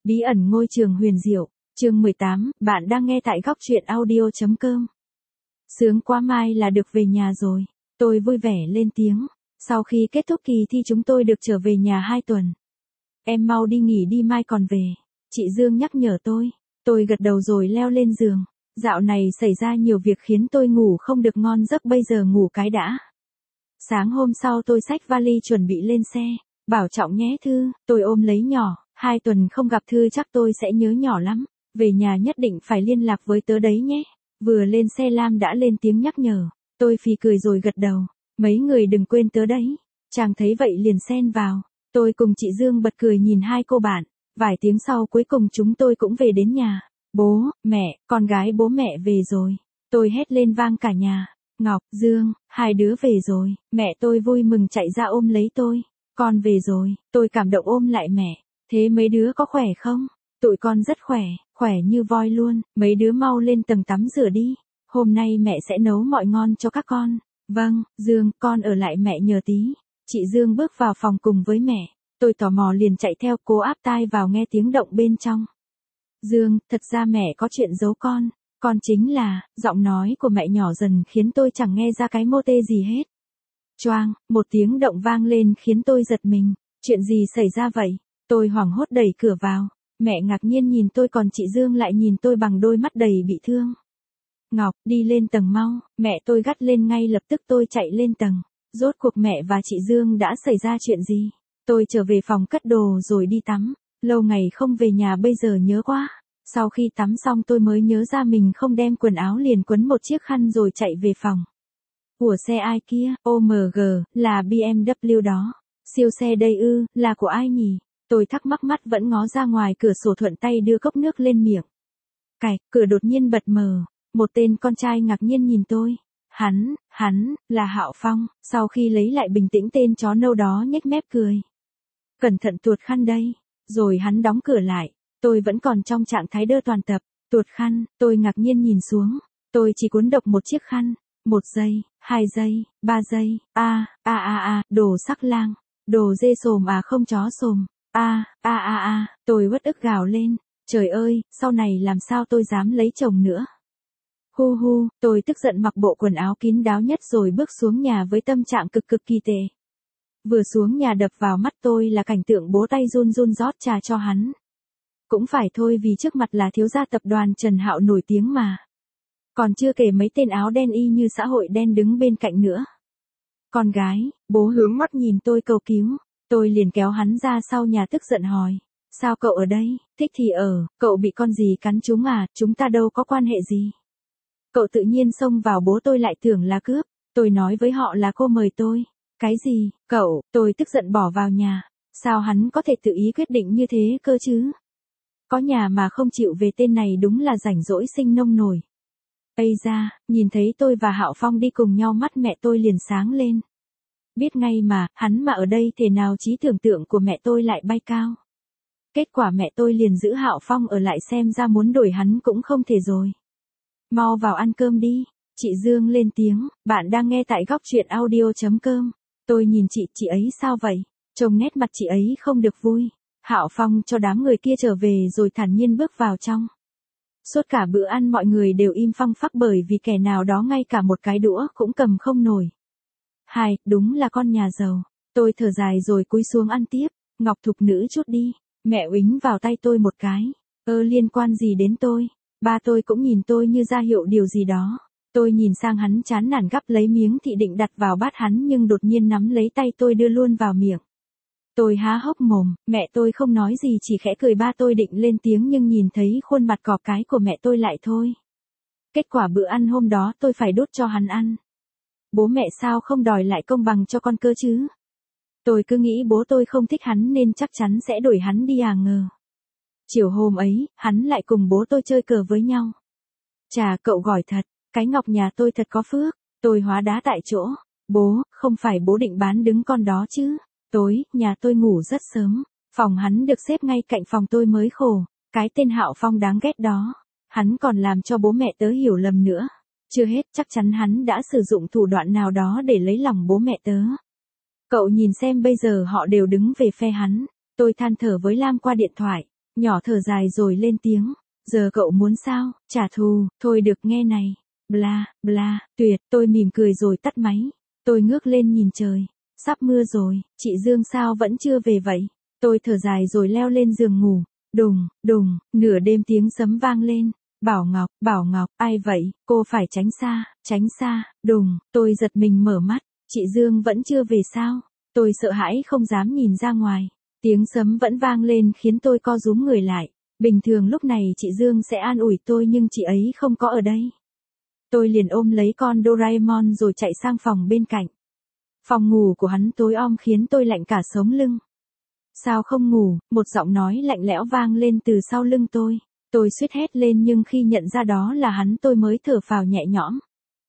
Bí ẩn ngôi trường huyền diệu, chương 18, bạn đang nghe tại góc truyện audio.com. Sướng quá, mai là được về nhà rồi. Tôi vui vẻ lên tiếng. Sau khi kết thúc kỳ thi chúng tôi được trở về nhà 2 tuần. Em mau đi nghỉ đi, mai còn về. Chị Dương nhắc nhở tôi. Tôi gật đầu rồi leo lên giường. Dạo này xảy ra nhiều việc khiến tôi ngủ không được ngon giấc, bây giờ ngủ cái đã. Sáng hôm sau tôi xách vali chuẩn bị lên xe. Bảo trọng nhé Thư, tôi ôm lấy nhỏ. 2 tuần không gặp Thư chắc tôi sẽ nhớ nhỏ lắm. Về nhà nhất định phải liên lạc với tớ đấy nhé. Vừa lên xe Lam đã lên tiếng nhắc nhở. Tôi phì cười rồi gật đầu. Mấy người đừng quên tớ đấy. Chàng thấy vậy liền xen vào. Tôi cùng chị Dương bật cười nhìn hai cô bạn. Vài tiếng sau cuối cùng chúng tôi cũng về đến nhà. Bố, mẹ, con gái bố mẹ về rồi. Tôi hét lên vang cả nhà. Ngọc, Dương, hai đứa về rồi. Mẹ tôi vui mừng chạy ra ôm lấy tôi. Con về rồi. Tôi cảm động ôm lại mẹ. Thế mấy đứa có khỏe không? Tụi con rất khỏe, khỏe như voi luôn. Mấy đứa mau lên tầng tắm rửa đi. Hôm nay mẹ sẽ nấu mọi ngon cho các con. Vâng, Dương, con ở lại mẹ nhờ tí. Chị Dương bước vào phòng cùng với mẹ. Tôi tò mò liền chạy theo, cố áp tai vào nghe tiếng động bên trong. Dương, thật ra mẹ có chuyện giấu con. Con chính là, giọng nói của mẹ nhỏ dần khiến tôi chẳng nghe ra cái mô tê gì hết. Choang, một tiếng động vang lên khiến tôi giật mình. Chuyện gì xảy ra vậy? Tôi hoảng hốt đẩy cửa vào. Mẹ ngạc nhiên nhìn tôi, còn chị Dương lại nhìn tôi bằng đôi mắt đầy bị thương. Ngọc, đi lên tầng mau, mẹ tôi gắt lên. Ngay lập tức tôi chạy lên tầng. Rốt cuộc mẹ và chị Dương đã xảy ra chuyện gì? Tôi trở về phòng cất đồ rồi đi tắm. Lâu ngày không về nhà bây giờ nhớ quá. Sau khi tắm xong tôi mới nhớ ra mình không đem quần áo, liền quấn một chiếc khăn rồi chạy về phòng. Của xe ai kia? OMG, là BMW đó. Siêu xe đây ư, là của ai nhỉ? Tôi thắc mắc, mắt vẫn ngó ra ngoài cửa sổ, thuận tay đưa cốc nước lên miệng. Cạch, cửa đột nhiên bật mở. Một tên con trai ngạc nhiên nhìn tôi. Hắn, là Hạo Phong. Sau khi lấy lại bình tĩnh, tên chó nâu đó nhếch mép cười. Cẩn thận tuột khăn đây. Rồi hắn đóng cửa lại. Tôi vẫn còn trong trạng thái đơ toàn tập. Tuột khăn, tôi ngạc nhiên nhìn xuống. Tôi chỉ cuốn độc một chiếc khăn. 1 giây, 2 giây, 3 giây. Đồ sắc lang. Đồ dê sồm à, không chó sồm. Tôi uất ức gào lên. Trời ơi, sau này làm sao tôi dám lấy chồng nữa. Hu, tôi tức giận mặc bộ quần áo kín đáo nhất rồi bước xuống nhà với tâm trạng cực kỳ tệ. Vừa xuống nhà đập vào mắt tôi là cảnh tượng bố tay run run rót trà cho hắn. Cũng phải thôi, vì trước mặt là thiếu gia tập đoàn Trần Hạo nổi tiếng mà. Còn chưa kể mấy tên áo đen y như xã hội đen đứng bên cạnh nữa. Con gái, bố hướng mắt nhìn tôi cầu cứu. Tôi liền kéo hắn ra sau nhà tức giận hỏi. Sao cậu ở đây? Thích thì ở, cậu bị con gì cắn trúng à? Chúng ta đâu có quan hệ gì. Cậu tự nhiên xông vào, bố tôi lại tưởng là cướp. Tôi nói với họ là cô mời tôi. Cái gì? Cậu, tôi tức giận bỏ vào nhà. Sao hắn có thể tự ý quyết định như thế cơ chứ? Có nhà mà không chịu về, tên này đúng là rảnh rỗi sinh nông nổi. Ây da, nhìn thấy tôi và Hạo Phong đi cùng nhau, mắt mẹ tôi liền sáng lên. Biết ngay mà, hắn mà ở đây thế nào trí tưởng tượng của mẹ tôi lại bay cao. Kết quả mẹ tôi liền giữ Hạo Phong ở lại, xem ra muốn đổi hắn cũng không thể rồi. Mau vào ăn cơm đi. Chị Dương lên tiếng. Bạn đang nghe tại góc truyện audio.com. Tôi nhìn chị ấy sao vậy? Trông nét mặt chị ấy không được vui. Hạo Phong cho đám người kia trở về rồi thản nhiên bước vào trong. Suốt cả bữa ăn mọi người đều im phăng phắc, bởi vì kẻ nào đó ngay cả một cái đũa cũng cầm không nổi. Đúng là con nhà giàu. Tôi thở dài rồi cúi xuống ăn tiếp. Ngọc, thục nữ chút đi. Mẹ uýnh vào tay tôi một cái. Liên quan gì đến tôi? Ba tôi cũng nhìn tôi như ra hiệu điều gì đó. Tôi nhìn sang hắn chán nản gắp lấy miếng thịt định đặt vào bát hắn, nhưng đột nhiên nắm lấy tay tôi đưa luôn vào miệng. Tôi há hốc mồm, mẹ tôi không nói gì chỉ khẽ cười. Ba tôi định lên tiếng nhưng nhìn thấy khuôn mặt cọp cái của mẹ tôi lại thôi. Kết quả bữa ăn hôm đó tôi phải đút cho hắn ăn. Bố mẹ sao không đòi lại công bằng cho con cơ chứ? Tôi cứ nghĩ bố tôi không thích hắn nên chắc chắn sẽ đuổi hắn đi à, ngờ. Chiều hôm ấy, hắn lại cùng bố tôi chơi cờ với nhau. Chà, cậu giỏi thật, cái Ngọc nhà tôi thật có phước. Tôi hóa đá tại chỗ. Bố, không phải bố định bán đứng con đó chứ? Tối, nhà tôi ngủ rất sớm. Phòng hắn được xếp ngay cạnh phòng tôi mới khổ. Cái tên Hạo Phong đáng ghét đó. Hắn còn làm cho bố mẹ tớ hiểu lầm nữa. Chưa hết, chắc chắn hắn đã sử dụng thủ đoạn nào đó để lấy lòng bố mẹ tớ. Cậu nhìn xem, bây giờ họ đều đứng về phe hắn. Tôi than thở với Lam qua điện thoại. Nhỏ thở dài rồi lên tiếng. Giờ cậu muốn sao, trả thù, thôi được nghe này. Bla, bla, tuyệt, tôi mỉm cười rồi tắt máy. Tôi ngước lên nhìn trời. Sắp mưa rồi, chị Dương sao vẫn chưa về vậy? Tôi thở dài rồi leo lên giường ngủ. Đùng, đùng, nửa đêm tiếng sấm vang lên. Bảo Ngọc, ai vậy, cô phải tránh xa, đùng, tôi giật mình mở mắt. Chị Dương vẫn chưa về sao? Tôi sợ hãi không dám nhìn ra ngoài. Tiếng sấm vẫn vang lên khiến tôi co rúm người lại. Bình thường lúc này chị Dương sẽ an ủi tôi nhưng chị ấy không có ở đây. Tôi liền ôm lấy con Doraemon rồi chạy sang phòng bên cạnh. Phòng ngủ của hắn tối om khiến tôi lạnh cả sống lưng. Sao không ngủ, một giọng nói lạnh lẽo vang lên từ sau lưng tôi. Tôi suýt hét lên nhưng khi nhận ra đó là hắn tôi mới thở phào nhẹ nhõm.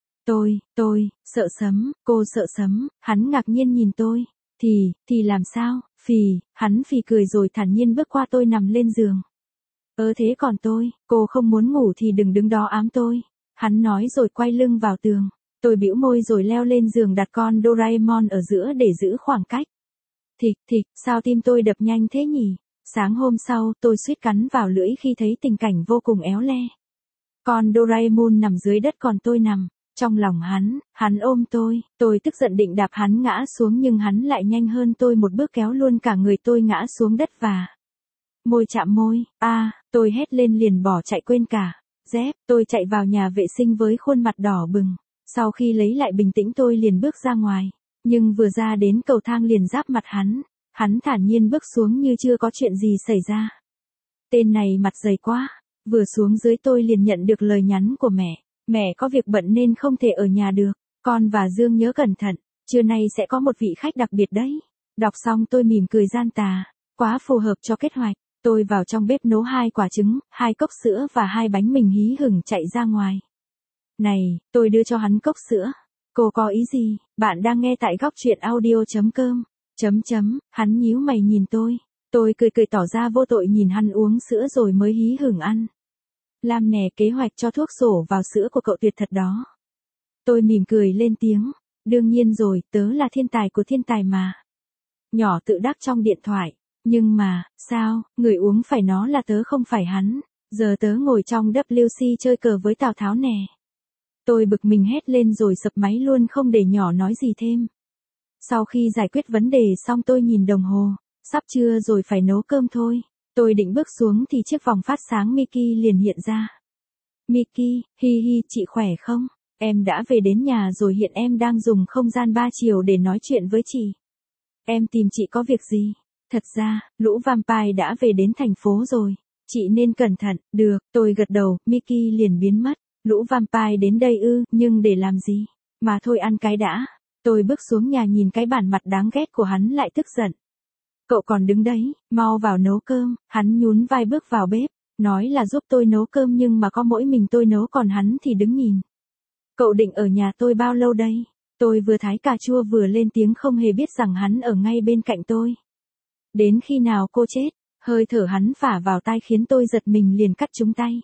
Tôi, sợ sấm, cô sợ sấm, hắn ngạc nhiên nhìn tôi. Thì làm sao, hắn phì cười rồi thản nhiên bước qua tôi nằm lên giường. Thế còn cô không muốn ngủ thì đừng đứng đó ám tôi. Hắn nói rồi quay lưng vào tường. Tôi bĩu môi rồi leo lên giường đặt con Doraemon ở giữa để giữ khoảng cách. Thịch, sao tim tôi đập nhanh thế nhỉ? Sáng hôm sau, tôi suýt cắn vào lưỡi khi thấy tình cảnh vô cùng éo le. Con Doraemon nằm dưới đất còn tôi nằm. Trong lòng hắn ôm tôi tức giận định đạp hắn ngã xuống nhưng hắn lại nhanh hơn tôi một bước kéo luôn cả người tôi ngã xuống đất và môi chạm môi, tôi hét lên liền bỏ chạy quên cả dép, tôi chạy vào nhà vệ sinh với khuôn mặt đỏ bừng. Sau khi lấy lại bình tĩnh tôi liền bước ra ngoài, nhưng vừa ra đến cầu thang liền giáp mặt hắn thản nhiên bước xuống như chưa có chuyện gì xảy ra. Tên này mặt dày quá, vừa xuống dưới tôi liền nhận được lời nhắn của mẹ có việc bận nên không thể ở nhà được, con và Dương nhớ cẩn thận, trưa nay sẽ có một vị khách đặc biệt đấy. Đọc xong tôi mỉm cười gian tà, quá phù hợp cho kế hoạch. Tôi vào trong bếp nấu 2 quả trứng, 2 cốc sữa và 2 bánh mì hí hửng chạy ra ngoài. Này, tôi đưa cho hắn cốc sữa. Cô có ý gì? Bạn đang nghe tại góc truyện audio.com. Hắn nhíu mày nhìn tôi. Tôi cười tỏ ra vô tội nhìn hắn uống sữa rồi mới hí hửng ăn. Lam nè, kế hoạch cho thuốc sổ vào sữa của cậu tuyệt thật đó. Tôi mỉm cười lên tiếng. Đương nhiên rồi, tớ là thiên tài của thiên tài mà. Nhỏ tự đắc trong điện thoại. Nhưng mà, sao, người uống phải nó là tớ không phải hắn. Giờ tớ ngồi trong WC chơi cờ với Tào Tháo nè. Tôi bực mình hét lên rồi sập máy luôn không để nhỏ nói gì thêm. Sau khi giải quyết vấn đề xong tôi nhìn đồng hồ. Sắp trưa rồi phải nấu cơm thôi. Tôi định bước xuống thì chiếc vòng phát sáng Mickey liền hiện ra. Mickey, hi, chị khỏe không? Em đã về đến nhà rồi, hiện em đang dùng không gian 3 chiều để nói chuyện với chị. Em tìm chị có việc gì? Thật ra, lũ vampire đã về đến thành phố rồi. Chị nên cẩn thận. Được, tôi gật đầu, Mickey liền biến mất. Lũ vampire đến đây ư, nhưng để làm gì? Mà thôi ăn cái đã. Tôi bước xuống nhà nhìn cái bản mặt đáng ghét của hắn lại tức giận. Cậu còn đứng đấy, mau vào nấu cơm. Hắn nhún vai bước vào bếp, nói là giúp tôi nấu cơm nhưng mà có mỗi mình tôi nấu còn hắn thì đứng nhìn. Cậu định ở nhà tôi bao lâu đây? Tôi vừa thái cà chua vừa lên tiếng không hề biết rằng hắn ở ngay bên cạnh tôi. Đến khi nào cô chết? Hơi thở hắn phả vào tai khiến tôi giật mình liền cắt trúng tay.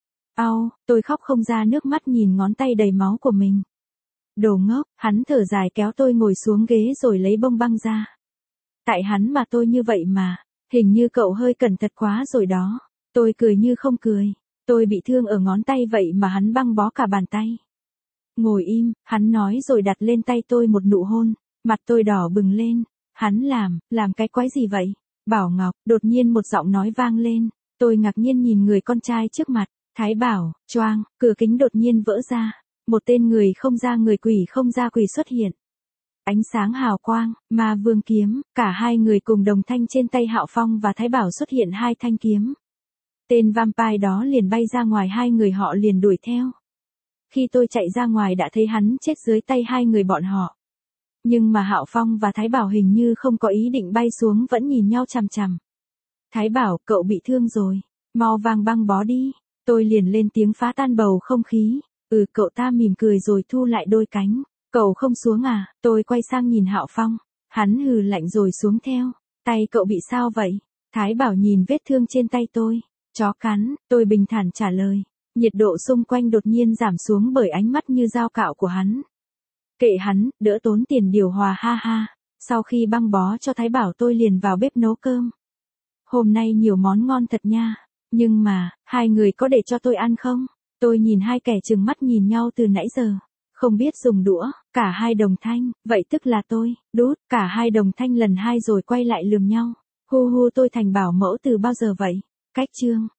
Tôi khóc không ra nước mắt nhìn ngón tay đầy máu của mình. Đồ ngốc, hắn thở dài kéo tôi ngồi xuống ghế rồi lấy bông băng ra. Tại hắn mà tôi như vậy mà, hình như cậu hơi cẩn thận quá rồi đó. Tôi cười như không cười. Tôi bị thương ở ngón tay vậy mà hắn băng bó cả bàn tay. Ngồi im, hắn nói rồi đặt lên tay tôi một nụ hôn. Mặt tôi đỏ bừng lên. Hắn làm cái quái gì vậy? Bảo Ngọc, đột nhiên một giọng nói vang lên. Tôi ngạc nhiên nhìn người con trai trước mặt. Thái Bảo, choang, cửa kính đột nhiên vỡ ra. Một tên người không ra người quỷ không ra quỷ xuất hiện. Ánh sáng hào quang, ma vương kiếm, cả hai người cùng đồng thanh trên tay Hạo Phong và Thái Bảo xuất hiện 2 thanh kiếm. Tên vampire đó liền bay ra ngoài, hai người họ liền đuổi theo. Khi tôi chạy ra ngoài đã thấy hắn chết dưới tay hai người bọn họ. Nhưng mà Hạo Phong và Thái Bảo hình như không có ý định bay xuống, vẫn nhìn nhau chằm chằm. Thái Bảo, cậu bị thương rồi, mau vang băng bó đi. Tôi liền lên tiếng phá tan bầu không khí. Cậu ta mỉm cười rồi thu lại đôi cánh. Cậu không xuống à? Tôi quay sang nhìn Hạo Phong. Hắn hừ lạnh rồi xuống theo. Tay cậu bị sao vậy? Thái Bảo nhìn vết thương trên tay tôi. Chó cắn, tôi bình thản trả lời. Nhiệt độ xung quanh đột nhiên giảm xuống bởi ánh mắt như dao cạo của hắn. Kệ hắn, đỡ tốn tiền điều hòa ha ha. Sau khi băng bó cho Thái Bảo tôi liền vào bếp nấu cơm. hôm nay nhiều món ngon thật nha. Nhưng mà, hai người có để cho tôi ăn không? Tôi nhìn hai kẻ trừng mắt nhìn nhau từ nãy giờ. Không biết dùng đũa, cả hai đồng thanh, vậy tức là tôi, đút, cả hai đồng thanh lần hai rồi quay lại lườm nhau. Hu hu tôi thành bảo mẫu từ bao giờ vậy? Cách chương.